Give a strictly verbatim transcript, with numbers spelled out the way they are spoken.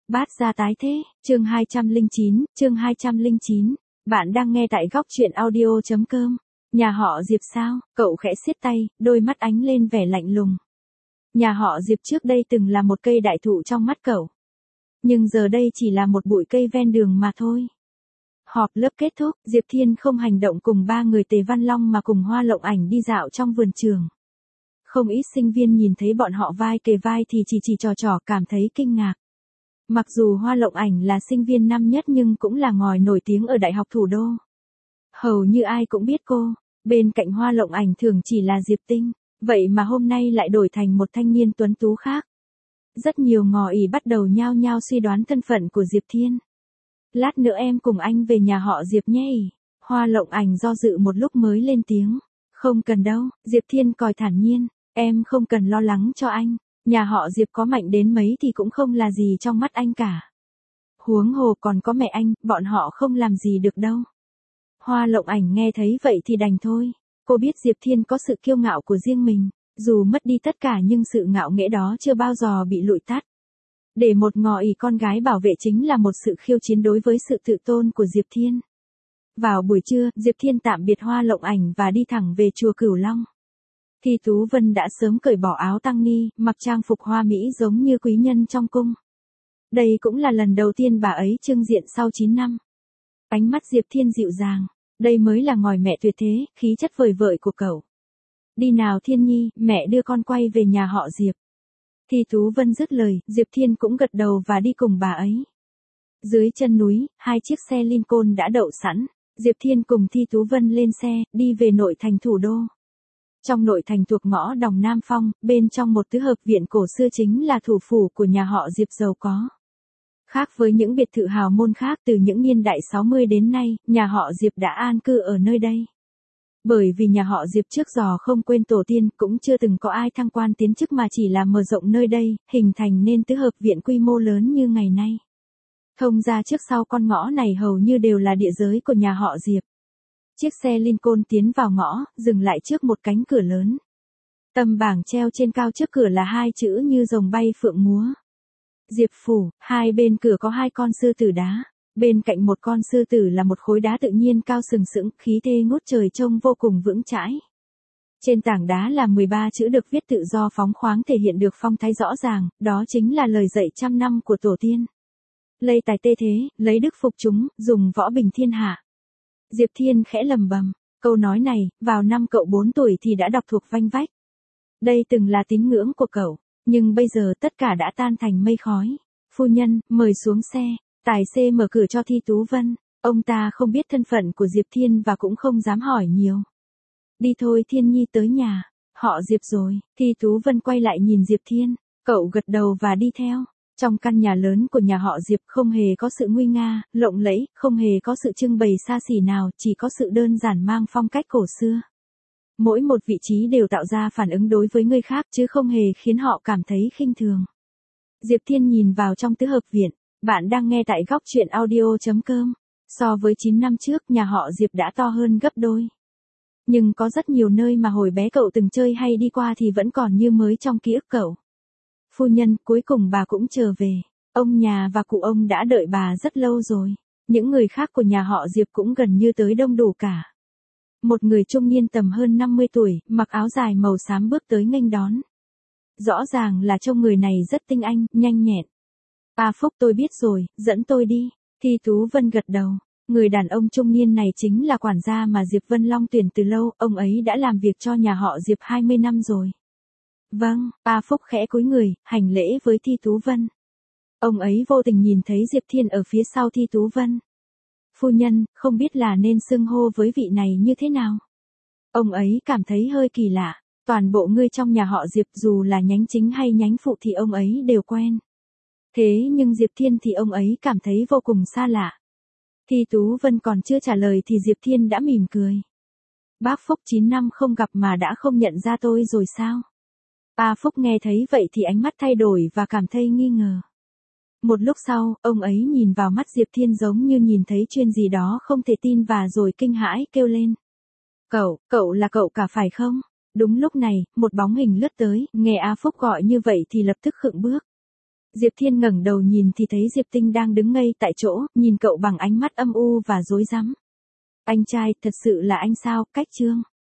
Bát gia tái thế, chương hai trăm lẻ chín, chương hai trăm lẻ chín. Bạn đang nghe tại góc truyện audio chấm com. Nhà họ Diệp sao? Cậu khẽ siết tay, đôi mắt ánh lên vẻ lạnh lùng. Nhà họ Diệp trước đây từng là một cây đại thụ trong mắt cậu. Nhưng giờ đây chỉ là một bụi cây ven đường mà thôi. Họp lớp kết thúc, Diệp Thiên không hành động cùng ba người Tề Văn Long mà cùng Hoa Lộng Ảnh đi dạo trong vườn trường. Không ít sinh viên nhìn thấy bọn họ vai kề vai thì chỉ chỉ trò trò cảm thấy kinh ngạc. Mặc dù Hoa Lộng Ảnh là sinh viên năm nhất nhưng cũng là ngòi nổi tiếng ở Đại học Thủ đô. Hầu như ai cũng biết cô, bên cạnh Hoa Lộng Ảnh thường chỉ là Diệp Tinh, vậy mà hôm nay lại đổi thành một thanh niên tuấn tú khác. Rất nhiều ngò ỉ bắt đầu nhao nhao suy đoán thân phận của Diệp Thiên. Lát nữa em cùng anh về nhà họ Diệp nhé ỉ. Hoa Lộng Ảnh do dự một lúc mới lên tiếng. Không cần đâu, Diệp Thiên còi thản nhiên, em không cần lo lắng cho anh. Nhà họ Diệp có mạnh đến mấy thì cũng không là gì trong mắt anh cả. Huống hồ còn có mẹ anh, bọn họ không làm gì được đâu. Hoa Lộng Ảnh nghe thấy vậy thì đành thôi. Cô biết Diệp Thiên có sự kiêu ngạo của riêng mình, dù mất đi tất cả nhưng sự ngạo nghễ đó chưa bao giờ bị lụi tắt. Để một ngò ỉ con gái bảo vệ chính là một sự khiêu chiến đối với sự tự tôn của Diệp Thiên. Vào buổi trưa, Diệp Thiên tạm biệt Hoa Lộng Ảnh và đi thẳng về chùa Cửu Long. Thi Tú Vân đã sớm cởi bỏ áo tăng ni, mặc trang phục hoa mỹ giống như quý nhân trong cung. Đây cũng là lần đầu tiên bà ấy trưng diện sau chín năm. Ánh mắt Diệp Thiên dịu dàng, đây mới là ngòi mẹ tuyệt thế, khí chất vời vợi của cậu. Đi nào Thiên Nhi, mẹ đưa con quay về nhà họ Diệp. Thi Tú Vân dứt lời, Diệp Thiên cũng gật đầu và đi cùng bà ấy. Dưới chân núi, hai chiếc xe Lincoln đã đậu sẵn, Diệp Thiên cùng Thi Tú Vân lên xe, đi về nội thành thủ đô. Trong nội thành thuộc ngõ Đồng Nam Phong, bên trong một tứ hợp viện cổ xưa chính là thủ phủ của nhà họ Diệp giàu có. Khác với những biệt thự hào môn khác từ những niên đại sáu mươi đến nay, nhà họ Diệp đã an cư ở nơi đây. Bởi vì nhà họ Diệp trước giờ không quên tổ tiên, cũng chưa từng có ai thăng quan tiến chức mà chỉ là mở rộng nơi đây, hình thành nên tứ hợp viện quy mô lớn như ngày nay. Thông ra trước sau con ngõ này hầu như đều là địa giới của nhà họ Diệp. Chiếc xe Lincoln tiến vào ngõ, dừng lại trước một cánh cửa lớn. Tấm bảng treo trên cao trước cửa là hai chữ như rồng bay phượng múa. Diệp Phủ, hai bên cửa có hai con sư tử đá. Bên cạnh một con sư tử là một khối đá tự nhiên cao sừng sững, khí thế ngút trời trông vô cùng vững chãi. Trên tảng đá là mười ba chữ được viết tự do phóng khoáng thể hiện được phong thái rõ ràng, đó chính là lời dạy trăm năm của tổ tiên. Lây tài tê thế, lấy đức phục chúng, dùng võ bình thiên hạ. Diệp Thiên khẽ lầm bầm, câu nói này, vào năm cậu bốn tuổi thì đã đọc thuộc vanh vách. Đây từng là tín ngưỡng của cậu, nhưng bây giờ tất cả đã tan thành mây khói. Phu nhân, mời xuống xe, tài xế mở cửa cho Thi Tú Vân, ông ta không biết thân phận của Diệp Thiên và cũng không dám hỏi nhiều. Đi thôi Thiên Nhi tới nhà, họ Diệp rồi. Thi Tú Vân quay lại nhìn Diệp Thiên, cậu gật đầu và đi theo. Trong căn nhà lớn của nhà họ Diệp không hề có sự nguy nga, lộng lẫy, không hề có sự trưng bày xa xỉ nào, chỉ có sự đơn giản mang phong cách cổ xưa. Mỗi một vị trí đều tạo ra phản ứng đối với người khác chứ không hề khiến họ cảm thấy khinh thường. Diệp Thiên nhìn vào trong tứ hợp viện, bạn đang nghe tại góc truyện audio chấm com. So với chín năm trước nhà họ Diệp đã to hơn gấp đôi. Nhưng có rất nhiều nơi mà hồi bé cậu từng chơi hay đi qua thì vẫn còn như mới trong ký ức cậu. Phu nhân, cuối cùng bà cũng trở về. Ông nhà và cụ ông đã đợi bà rất lâu rồi. Những người khác của nhà họ Diệp cũng gần như tới đông đủ cả. Một người trung niên tầm hơn năm mươi tuổi, mặc áo dài màu xám bước tới nghênh đón. Rõ ràng là trông người này rất tinh anh, nhanh nhẹn. A Phúc tôi biết rồi, dẫn tôi đi. Thi Tú Vân gật đầu. Người đàn ông trung niên này chính là quản gia mà Diệp Vân Long tuyển từ lâu, ông ấy đã làm việc cho nhà họ Diệp hai mươi năm rồi. Vâng, A Phúc khẽ cúi người, hành lễ với Thi Tú Vân. Ông ấy vô tình nhìn thấy Diệp Thiên ở phía sau Thi Tú Vân. Phu nhân, không biết là nên xưng hô với vị này như thế nào? Ông ấy cảm thấy hơi kỳ lạ, toàn bộ người trong nhà họ Diệp dù là nhánh chính hay nhánh phụ thì ông ấy đều quen. Thế nhưng Diệp Thiên thì ông ấy cảm thấy vô cùng xa lạ. Thi Tú Vân còn chưa trả lời thì Diệp Thiên đã mỉm cười. Bác Phúc chín năm không gặp mà đã không nhận ra tôi rồi sao? A Phúc nghe thấy vậy thì ánh mắt thay đổi và cảm thấy nghi ngờ. Một lúc sau, ông ấy nhìn vào mắt Diệp Thiên giống như nhìn thấy chuyện gì đó không thể tin và rồi kinh hãi kêu lên. Cậu, cậu là cậu cả phải không? Đúng lúc này, một bóng hình lướt tới, nghe A Phúc gọi như vậy thì lập tức khựng bước. Diệp Thiên ngẩng đầu nhìn thì thấy Diệp Tinh đang đứng ngây tại chỗ, nhìn cậu bằng ánh mắt âm u và rối rắm. Anh trai, thật sự là anh sao, Cách Trương?